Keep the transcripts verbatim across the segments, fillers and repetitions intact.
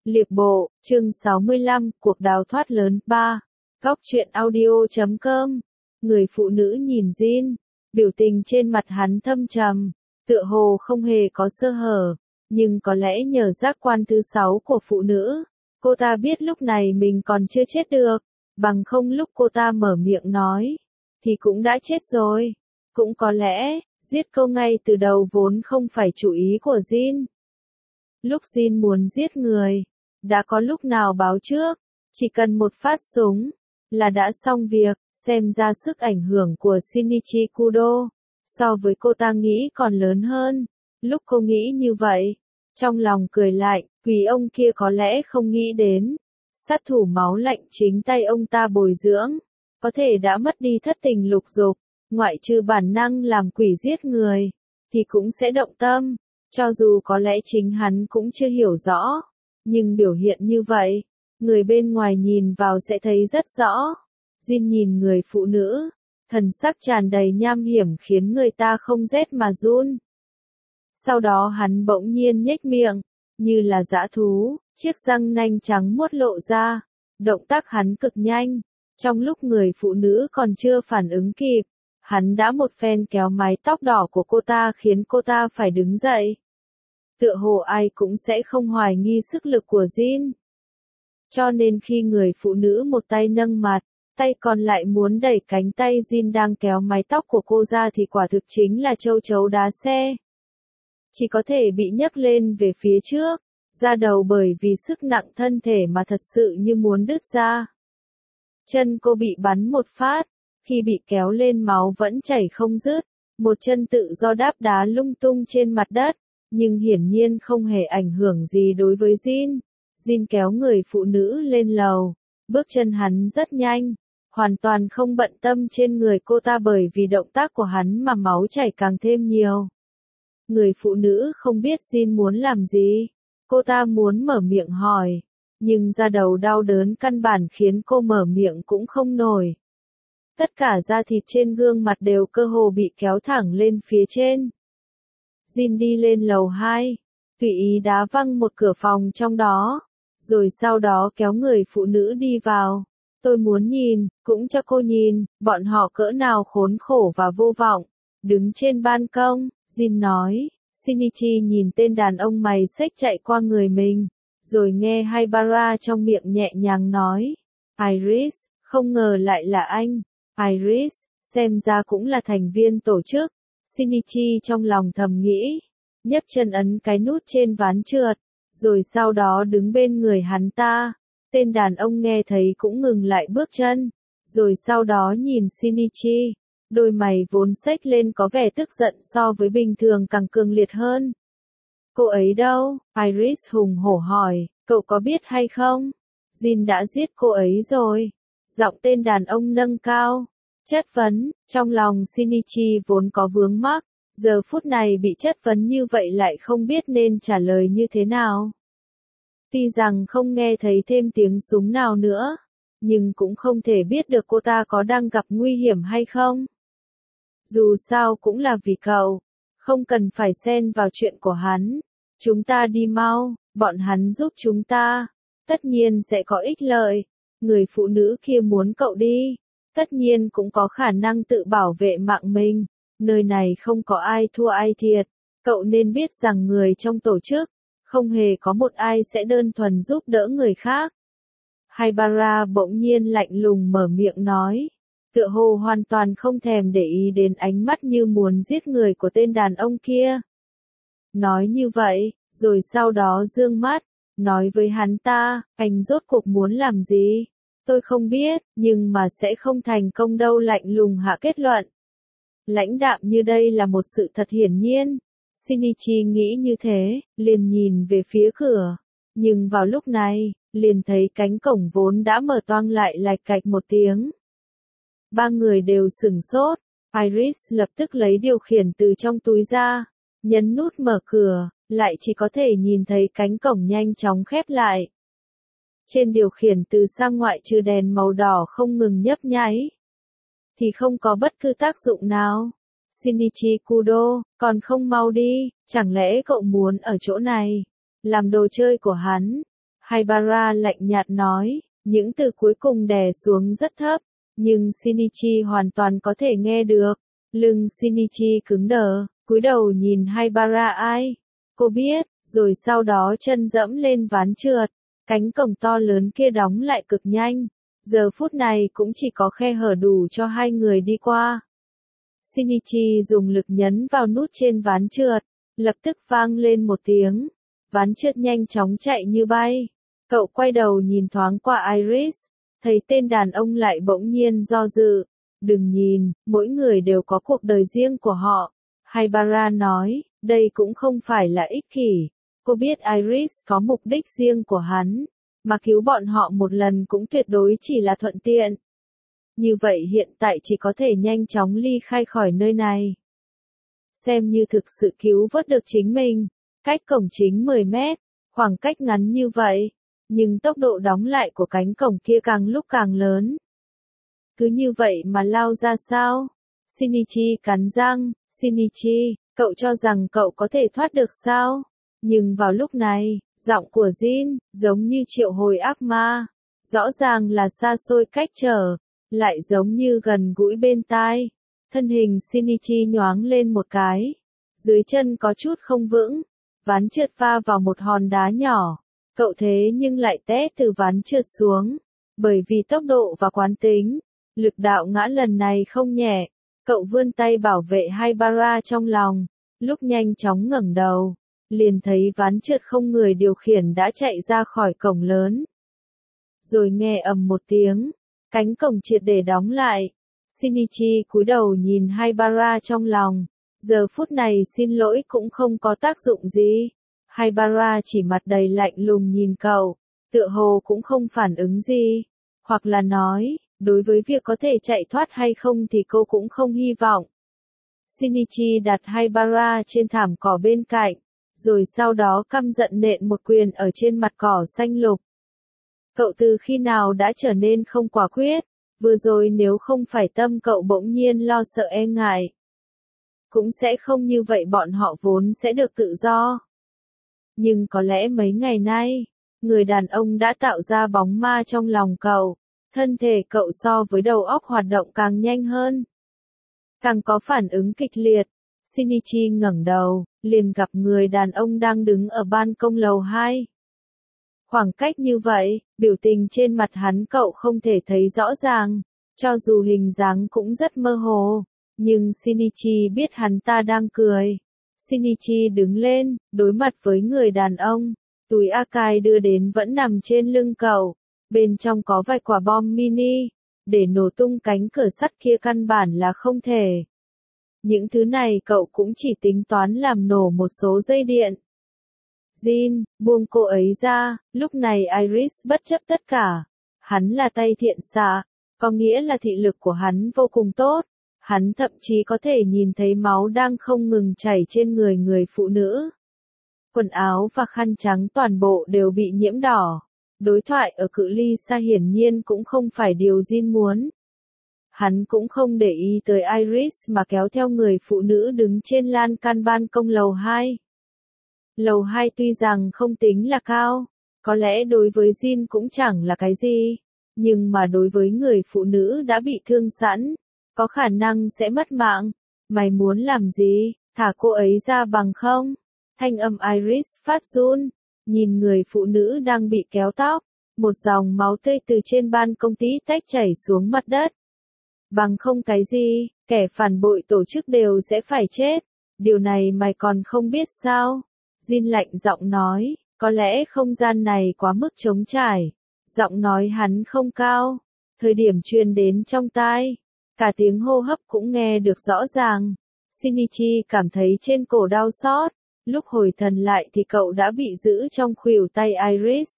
Liệp bộ, chương sáu mươi lăm, cuộc đào thoát lớn, ba. Góc truyện audio chấm com. Người phụ nữ nhìn Jin, biểu tình trên mặt hắn thâm trầm, tựa hồ không hề có sơ hở, nhưng có lẽ nhờ giác quan thứ sáu của phụ nữ, cô ta biết lúc này mình còn chưa chết được, bằng không lúc cô ta mở miệng nói, thì cũng đã chết rồi. Cũng có lẽ, giết cô ngay từ đầu vốn không phải chủ ý của Jin. Lúc Jin muốn giết người, đã có lúc nào báo trước, chỉ cần một phát súng, là đã xong việc. Xem ra sức ảnh hưởng của Shinichi Kudo, so với cô ta nghĩ còn lớn hơn. Lúc cô nghĩ như vậy, trong lòng cười lạnh, quỷ ông kia có lẽ không nghĩ đến. Sát thủ máu lạnh chính tay ông ta bồi dưỡng, có thể đã mất đi thất tình lục dục, ngoại trừ bản năng làm quỷ giết người, thì cũng sẽ động tâm, cho dù có lẽ chính hắn cũng chưa hiểu rõ. Nhưng biểu hiện như vậy, người bên ngoài nhìn vào sẽ thấy rất rõ. Jin nhìn người phụ nữ, thần sắc tràn đầy nham hiểm khiến người ta không rét mà run. Sau đó hắn bỗng nhiên nhếch miệng, như là dã thú, chiếc răng nanh trắng muốt lộ ra, động tác hắn cực nhanh. Trong lúc người phụ nữ còn chưa phản ứng kịp, hắn đã một phen kéo mái tóc đỏ của cô ta khiến cô ta phải đứng dậy. Tựa hồ ai cũng sẽ không hoài nghi sức lực của Jin. Cho nên khi người phụ nữ một tay nâng mặt, tay còn lại muốn đẩy cánh tay Jin đang kéo mái tóc của cô ra thì quả thực chính là châu chấu đá xe. Chỉ có thể bị nhấc lên về phía trước, ra đầu bởi vì sức nặng thân thể mà thật sự như muốn đứt ra. Chân cô bị bắn một phát, khi bị kéo lên máu vẫn chảy không dứt, một chân tự do đáp đá lung tung trên mặt đất, nhưng hiển nhiên không hề ảnh hưởng gì đối với Jin. Jin kéo người phụ nữ lên lầu, bước chân hắn rất nhanh, hoàn toàn không bận tâm trên người cô ta bởi vì động tác của hắn mà máu chảy càng thêm nhiều. Người phụ nữ không biết Jin muốn làm gì, cô ta muốn mở miệng hỏi, nhưng da đầu đau đớn căn bản khiến cô mở miệng cũng không nổi. Tất cả da thịt trên gương mặt đều cơ hồ bị kéo thẳng lên phía trên. Jin đi lên lầu hai, tùy ý đá văng một cửa phòng trong đó, rồi sau đó kéo người phụ nữ đi vào. Tôi muốn nhìn, cũng cho cô nhìn, bọn họ cỡ nào khốn khổ và vô vọng. Đứng trên ban công, Jin nói. Shinichi nhìn tên đàn ông mày xếch chạy qua người mình, rồi nghe Haibara trong miệng nhẹ nhàng nói. Iris, không ngờ lại là anh. Iris, xem ra cũng là thành viên tổ chức. Shinichi trong lòng thầm nghĩ, nhấc chân ấn cái nút trên ván trượt, rồi sau đó đứng bên người hắn ta. Tên đàn ông nghe thấy cũng ngừng lại bước chân, rồi sau đó nhìn Shinichi, đôi mày vốn xếch lên có vẻ tức giận so với bình thường càng cường liệt hơn. Cô ấy đâu? Iris hùng hổ hỏi, cậu có biết hay không? Jin đã giết cô ấy rồi. Giọng tên đàn ông nâng cao, chất vấn, trong lòng Shinichi vốn có vướng mắc, giờ phút này bị chất vấn như vậy lại không biết nên trả lời như thế nào. Tuy rằng không nghe thấy thêm tiếng súng nào nữa, nhưng cũng không thể biết được cô ta có đang gặp nguy hiểm hay không. Dù sao cũng là vì cậu, không cần phải xen vào chuyện của hắn. Chúng ta đi mau, bọn hắn giúp chúng ta, tất nhiên sẽ có ích lợi. Người phụ nữ kia muốn cậu đi, tất nhiên cũng có khả năng tự bảo vệ mạng mình. Nơi này không có ai thua ai thiệt, cậu nên biết rằng người trong tổ chức, không hề có một ai sẽ đơn thuần giúp đỡ người khác. Haibara bỗng nhiên lạnh lùng mở miệng nói, tựa hồ hoàn toàn không thèm để ý đến ánh mắt như muốn giết người của tên đàn ông kia. Nói như vậy, rồi sau đó dương mắt, nói với hắn ta, anh rốt cuộc muốn làm gì? Tôi không biết, nhưng mà sẽ không thành công đâu, lạnh lùng hạ kết luận. Lãnh đạm như đây là một sự thật hiển nhiên. Shinichi nghĩ như thế, liền nhìn về phía cửa. Nhưng vào lúc này, liền thấy cánh cổng vốn đã mở toang lại lạch cạch một tiếng. Ba người đều sửng sốt. Iris lập tức lấy điều khiển từ trong túi ra, nhấn nút mở cửa, lại chỉ có thể nhìn thấy cánh cổng nhanh chóng khép lại. Trên điều khiển từ sang ngoại trừ đèn màu đỏ không ngừng nhấp nháy, thì không có bất cứ tác dụng nào. Shinichi Kudo, còn không mau đi, chẳng lẽ cậu muốn ở chỗ này làm đồ chơi của hắn? Haibara lạnh nhạt nói, những từ cuối cùng đè xuống rất thấp, nhưng Shinichi hoàn toàn có thể nghe được. Lưng Shinichi cứng đờ, cúi đầu nhìn Haibara. Ai? Cô biết, rồi sau đó chân dẫm lên ván trượt, cánh cổng to lớn kia đóng lại cực nhanh. Giờ phút này cũng chỉ có khe hở đủ cho hai người đi qua. Shinichi dùng lực nhấn vào nút trên ván trượt, lập tức vang lên một tiếng. Ván trượt nhanh chóng chạy như bay. Cậu quay đầu nhìn thoáng qua Iris, thấy tên đàn ông lại bỗng nhiên do dự. Đừng nhìn, mỗi người đều có cuộc đời riêng của họ. Haibara nói, đây cũng không phải là ích kỷ. Cô biết Iris có mục đích riêng của hắn, mà cứu bọn họ một lần cũng tuyệt đối chỉ là thuận tiện. Như vậy hiện tại chỉ có thể nhanh chóng ly khai khỏi nơi này. Xem như thực sự cứu vớt được chính mình. Cách cổng chính mười mét, khoảng cách ngắn như vậy, nhưng tốc độ đóng lại của cánh cổng kia càng lúc càng lớn. Cứ như vậy mà lao ra sao? Shinichi cắn răng, Shinichi, cậu cho rằng cậu có thể thoát được sao? Nhưng vào lúc này, giọng của Jin, giống như triệu hồi ác ma. Rõ ràng là xa xôi cách trở, lại giống như gần gũi bên tai. Thân hình Shinichi nhoáng lên một cái. Dưới chân có chút không vững, ván trượt va vào một hòn đá nhỏ. Cậu thế nhưng lại té từ ván trượt xuống. Bởi vì tốc độ và quán tính, lực đạo ngã lần này không nhẹ. Cậu vươn tay bảo vệ Haibara trong lòng. Lúc nhanh chóng ngẩng đầu, liền thấy ván trượt không người điều khiển đã chạy ra khỏi cổng lớn. Rồi nghe ầm một tiếng, cánh cổng triệt để đóng lại. Shinichi cúi đầu nhìn Haibara trong lòng. Giờ phút này xin lỗi cũng không có tác dụng gì. Haibara chỉ mặt đầy lạnh lùng nhìn cậu, tựa hồ cũng không phản ứng gì. Hoặc là nói, đối với việc có thể chạy thoát hay không thì cô cũng không hy vọng. Shinichi đặt Haibara trên thảm cỏ bên cạnh, rồi sau đó căm giận nện một quyền ở trên mặt cỏ xanh lục. Cậu từ khi nào đã trở nên không quả quyết, vừa rồi nếu không phải tâm cậu bỗng nhiên lo sợ e ngại, cũng sẽ không như vậy, bọn họ vốn sẽ được tự do. Nhưng có lẽ mấy ngày nay, người đàn ông đã tạo ra bóng ma trong lòng cậu, thân thể cậu so với đầu óc hoạt động càng nhanh hơn, càng có phản ứng kịch liệt. Shinichi ngẩng đầu, liền gặp người đàn ông đang đứng ở ban công lầu hai. Khoảng cách như vậy, biểu tình trên mặt hắn cậu không thể thấy rõ ràng, cho dù hình dáng cũng rất mơ hồ, nhưng Shinichi biết hắn ta đang cười. Shinichi đứng lên, đối mặt với người đàn ông, túi Akai đưa đến vẫn nằm trên lưng cậu, bên trong có vài quả bom mini, để nổ tung cánh cửa sắt kia căn bản là không thể. Những thứ này cậu cũng chỉ tính toán làm nổ một số dây điện. Jin, buông cô ấy ra. Lúc này Iris bất chấp tất cả. Hắn là tay thiện xạ, có nghĩa là thị lực của hắn vô cùng tốt. Hắn thậm chí có thể nhìn thấy máu đang không ngừng chảy trên người người phụ nữ. Quần áo và khăn trắng toàn bộ đều bị nhiễm đỏ. Đối thoại ở cự ly xa hiển nhiên cũng không phải điều Jin muốn. Hắn cũng không để ý tới Iris mà kéo theo người phụ nữ đứng trên lan can ban công lầu hai. Lầu hai tuy rằng không tính là cao, có lẽ đối với Jin cũng chẳng là cái gì, nhưng mà đối với người phụ nữ đã bị thương sẵn, có khả năng sẽ mất mạng. Mày muốn làm gì, thả cô ấy ra bằng không? Thanh âm Iris phát run, nhìn người phụ nữ đang bị kéo tóc, một dòng máu tươi từ trên ban công tí tách chảy xuống mặt đất. Bằng không cái gì, kẻ phản bội tổ chức đều sẽ phải chết, điều này mày còn không biết sao? Jin lạnh giọng nói, có lẽ không gian này quá mức trống trải. Giọng nói hắn không cao, thời điểm truyền đến trong tai, cả tiếng hô hấp cũng nghe được rõ ràng. Shinichi cảm thấy trên cổ đau xót, lúc hồi thần lại thì cậu đã bị giữ trong khuỷu tay Iris.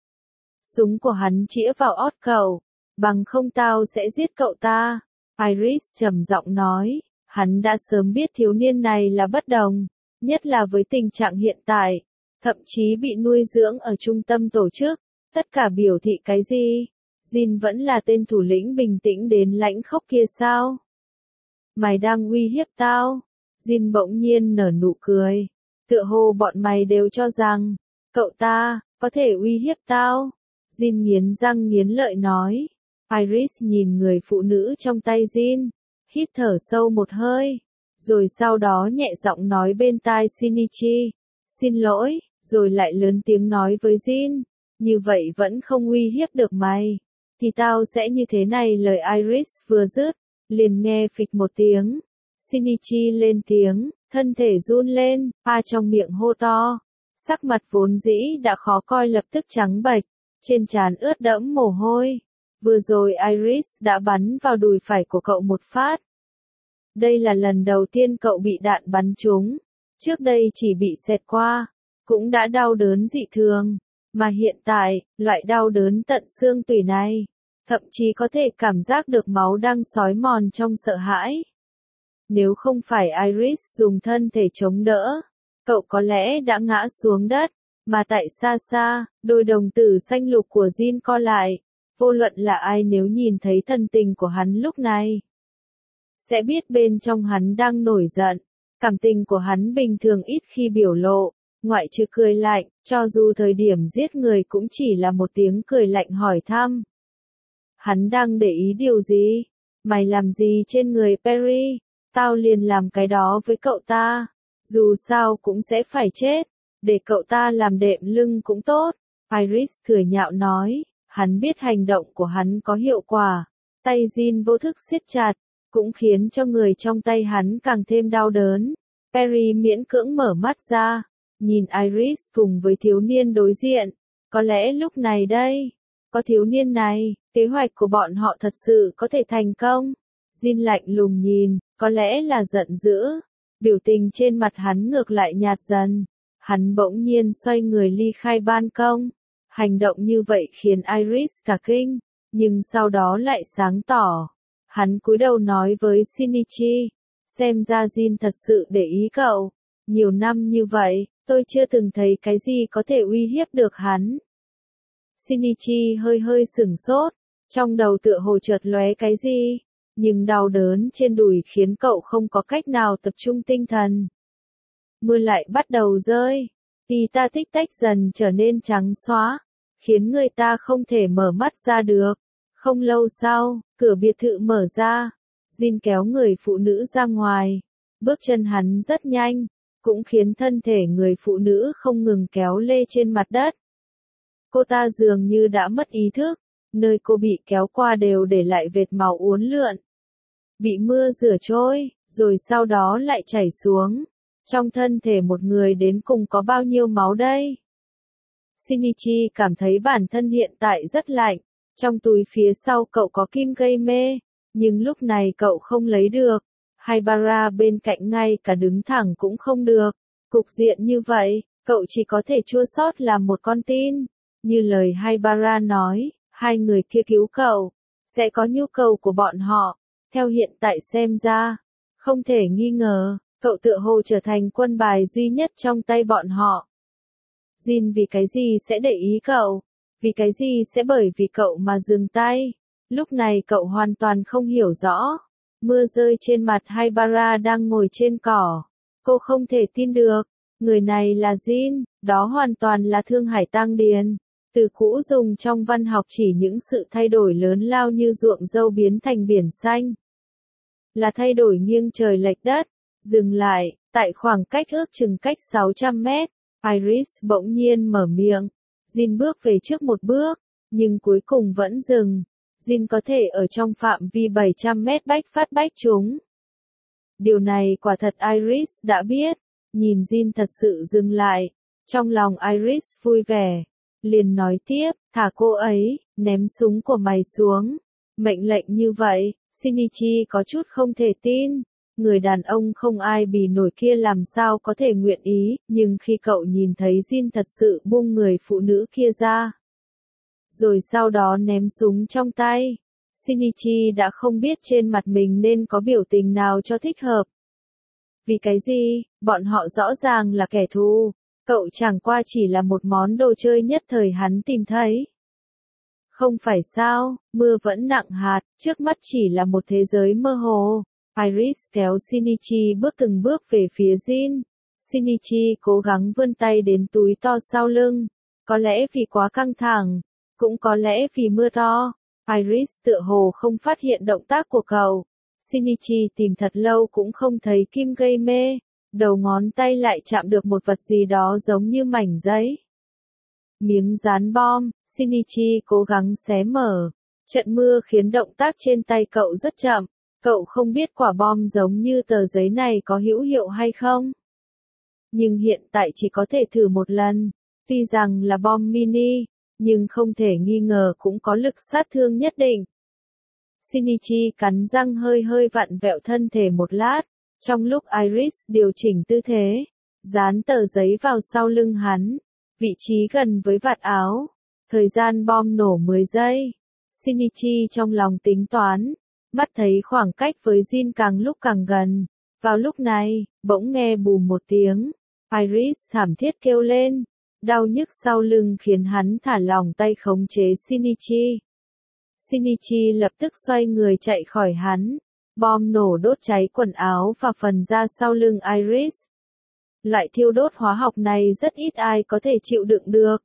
Súng của hắn chĩa vào ót cậu, bằng không tao sẽ giết cậu ta. Iris trầm giọng nói, hắn đã sớm biết thiếu niên này là bất đồng, nhất là với tình trạng hiện tại, thậm chí bị nuôi dưỡng ở trung tâm tổ chức, tất cả biểu thị cái gì? Jin vẫn là tên thủ lĩnh bình tĩnh đến lãnh khốc kia sao? Mày đang uy hiếp tao? Jin bỗng nhiên nở nụ cười, tựa hồ bọn mày đều cho rằng, cậu ta, có thể uy hiếp tao. Jin nghiến răng nghiến lợi nói. Iris nhìn người phụ nữ trong tay Jin, hít thở sâu một hơi, rồi sau đó nhẹ giọng nói bên tai Shinichi, xin lỗi, rồi lại lớn tiếng nói với Jin, như vậy vẫn không uy hiếp được mày, thì tao sẽ như thế này. Lời Iris vừa dứt, liền nghe phịch một tiếng, Shinichi lên tiếng, thân thể run lên, a trong miệng hô to, sắc mặt vốn dĩ đã khó coi lập tức trắng bệch, trên trán ướt đẫm mồ hôi. Vừa rồi Iris đã bắn vào đùi phải của cậu một phát. Đây là lần đầu tiên cậu bị đạn bắn trúng, trước đây chỉ bị xẹt qua, cũng đã đau đớn dị thường, mà hiện tại, loại đau đớn tận xương tủy này, thậm chí có thể cảm giác được máu đang xói mòn trong sợ hãi. Nếu không phải Iris dùng thân thể chống đỡ, cậu có lẽ đã ngã xuống đất, mà tại xa xa, đôi đồng tử xanh lục của Jin co lại, vô luận là ai nếu nhìn thấy thần tình của hắn lúc này, sẽ biết bên trong hắn đang nổi giận. Cảm tình của hắn bình thường ít khi biểu lộ, ngoại trừ cười lạnh, cho dù thời điểm giết người cũng chỉ là một tiếng cười lạnh hỏi thăm. Hắn đang để ý điều gì? Mày làm gì trên người Perry? Tao liền làm cái đó với cậu ta. Dù sao cũng sẽ phải chết, để cậu ta làm đệm lưng cũng tốt. Iris cười nhạo nói, hắn biết hành động của hắn có hiệu quả. Tay Jin vô thức siết chặt, cũng khiến cho người trong tay hắn càng thêm đau đớn. Perry miễn cưỡng mở mắt ra, nhìn Iris cùng với thiếu niên đối diện. Có lẽ lúc này đây, có thiếu niên này, kế hoạch của bọn họ thật sự có thể thành công. Jin lạnh lùng nhìn, có lẽ là giận dữ. Biểu tình trên mặt hắn ngược lại nhạt dần. Hắn bỗng nhiên xoay người ly khai ban công. Hành động như vậy khiến Iris cả kinh, nhưng sau đó lại sáng tỏ. Hắn cúi đầu nói với Shinichi, xem ra Jin thật sự để ý cậu. Nhiều năm như vậy, tôi chưa từng thấy cái gì có thể uy hiếp được hắn. Shinichi hơi hơi sửng sốt, trong đầu tựa hồ chợt lóe cái gì, nhưng đau đớn trên đùi khiến cậu không có cách nào tập trung tinh thần. Mưa lại bắt đầu rơi, tì ta tích tách dần trở nên trắng xóa, khiến người ta không thể mở mắt ra được. Không lâu sau, cửa biệt thự mở ra, Jin kéo người phụ nữ ra ngoài, bước chân hắn rất nhanh, cũng khiến thân thể người phụ nữ không ngừng kéo lê trên mặt đất. Cô ta dường như đã mất ý thức, nơi cô bị kéo qua đều để lại vệt máu uốn lượn, bị mưa rửa trôi, rồi sau đó lại chảy xuống. Trong thân thể một người đến cùng có bao nhiêu máu đây? Shinichi cảm thấy bản thân hiện tại rất lạnh, trong túi phía sau cậu có kim gây mê, nhưng lúc này cậu không lấy được. Haibara bên cạnh ngay cả đứng thẳng cũng không được. Cục diện như vậy, cậu chỉ có thể chua xót làm một con tin. Như lời Haibara nói, hai người kia cứu cậu, sẽ có nhu cầu của bọn họ. Theo hiện tại xem ra, không thể nghi ngờ, cậu tựa hồ trở thành quân bài duy nhất trong tay bọn họ. Jin vì cái gì sẽ để ý cậu? Vì cái gì sẽ bởi vì cậu mà dừng tay? Lúc này cậu hoàn toàn không hiểu rõ. Mưa rơi trên mặt Haibara đang ngồi trên cỏ. Cô không thể tin được. Người này là Jin, đó hoàn toàn là Thương Hải Tăng Điền. Từ cũ dùng trong văn học chỉ những sự thay đổi lớn lao như ruộng dâu biến thành biển xanh. Là thay đổi nghiêng trời lệch đất. Dừng lại, tại khoảng cách ước chừng cách sáu trăm mét. Iris bỗng nhiên mở miệng. Jin bước về trước một bước, nhưng cuối cùng vẫn dừng. Jin có thể ở trong phạm vi bảy trăm mét bách phát bách trúng. Điều này quả thật Iris đã biết. Nhìn Jin thật sự dừng lại. Trong lòng Iris vui vẻ. Liền nói tiếp, thả cô ấy, ném súng của mày xuống. Mệnh lệnh như vậy, Shinichi có chút không thể tin. Người đàn ông không ai bì nổi kia làm sao có thể nguyện ý, nhưng khi cậu nhìn thấy Jin thật sự buông người phụ nữ kia ra, rồi sau đó ném súng trong tay, Shinichi đã không biết trên mặt mình nên có biểu tình nào cho thích hợp. Vì cái gì, bọn họ rõ ràng là kẻ thù, cậu chẳng qua chỉ là một món đồ chơi nhất thời hắn tìm thấy. Không phải sao, mưa vẫn nặng hạt, trước mắt chỉ là một thế giới mơ hồ. Iris kéo Shinichi bước từng bước về phía Jin. Shinichi cố gắng vươn tay đến túi to sau lưng, Có lẽ vì quá căng thẳng, cũng có lẽ vì mưa to, Iris tựa hồ không phát hiện động tác của cậu. Shinichi tìm thật lâu cũng không thấy kim gây mê, đầu ngón tay lại chạm được một vật gì đó giống như mảnh giấy. Miếng dán bom, Shinichi cố gắng xé mở. Trận mưa khiến động tác trên tay cậu rất chậm, cậu không biết quả bom giống như tờ giấy này có hữu hiệu hay không. Nhưng hiện tại chỉ có thể thử một lần, tuy rằng là bom mini, nhưng không thể nghi ngờ cũng có lực sát thương nhất định. Shinichi cắn răng hơi hơi vặn vẹo thân thể một lát, trong lúc Iris điều chỉnh tư thế, dán tờ giấy vào sau lưng hắn, vị trí gần với vạt áo. Thời gian bom nổ mười giây. Shinichi trong lòng tính toán, mắt thấy khoảng cách với Jin càng lúc càng gần. Vào lúc này, bỗng nghe bùm một tiếng, Iris thảm thiết kêu lên, đau nhức sau lưng khiến hắn thả lỏng tay khống chế Shinichi. Shinichi lập tức xoay người chạy khỏi hắn, bom nổ đốt cháy quần áo và phần da sau lưng Iris. Loại thiêu đốt hóa học này rất ít ai có thể chịu đựng được.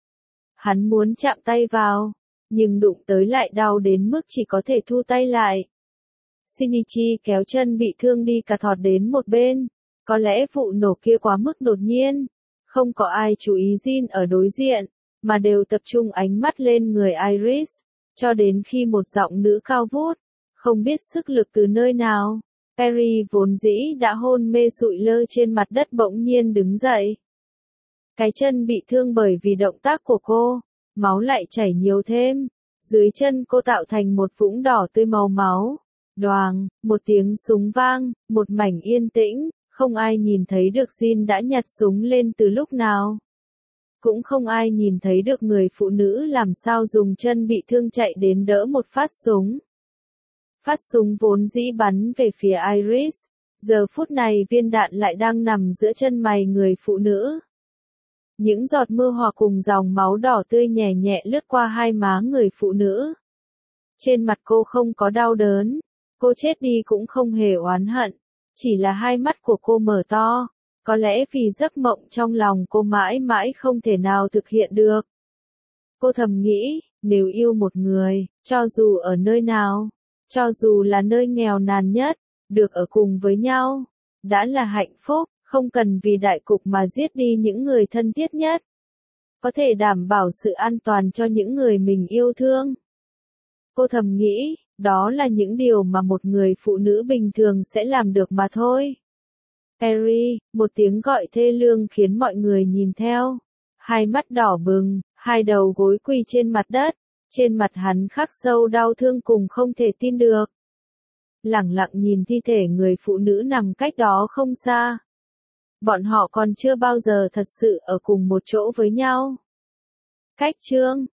Hắn muốn chạm tay vào, nhưng đụng tới lại đau đến mức chỉ có thể thu tay lại. Shinichi kéo chân bị thương đi cà thọt đến một bên, có lẽ vụ nổ kia quá mức đột nhiên, không có ai chú ý Jin ở đối diện, mà đều tập trung ánh mắt lên người Iris, cho đến khi một giọng nữ cao vút, không biết sức lực từ nơi nào, Perry vốn dĩ đã hôn mê sụi lơ trên mặt đất bỗng nhiên đứng dậy. Cái chân bị thương bởi vì động tác của cô, máu lại chảy nhiều thêm, dưới chân cô tạo thành một vũng đỏ tươi màu máu. Đoàng, một tiếng súng vang, một mảnh yên tĩnh, không ai nhìn thấy được Jin đã nhặt súng lên từ lúc nào. Cũng không ai nhìn thấy được người phụ nữ làm sao dùng chân bị thương chạy đến đỡ một phát súng. Phát súng vốn dĩ bắn về phía Iris, giờ phút này viên đạn lại đang nằm giữa chân mày người phụ nữ. Những giọt mưa hòa cùng dòng máu đỏ tươi nhẹ nhẹ lướt qua hai má người phụ nữ. Trên mặt cô không có đau đớn, cô chết đi cũng không hề oán hận, chỉ là hai mắt của cô mở to, có lẽ vì giấc mộng trong lòng cô mãi mãi không thể nào thực hiện được. Cô thầm nghĩ, nếu yêu một người, cho dù ở nơi nào, cho dù là nơi nghèo nàn nhất, được ở cùng với nhau, đã là hạnh phúc, không cần vì đại cục mà giết đi những người thân thiết nhất. Có thể đảm bảo sự an toàn cho những người mình yêu thương. Cô thầm nghĩ, đó là những điều mà một người phụ nữ bình thường sẽ làm được mà thôi. Perry, một tiếng gọi thê lương khiến mọi người nhìn theo. Hai mắt đỏ bừng, hai đầu gối quỳ trên mặt đất, trên mặt hắn khắc sâu đau thương cùng không thể tin được. Lẳng lặng nhìn thi thể người phụ nữ nằm cách đó không xa. Bọn họ còn chưa bao giờ thật sự ở cùng một chỗ với nhau. Cách chương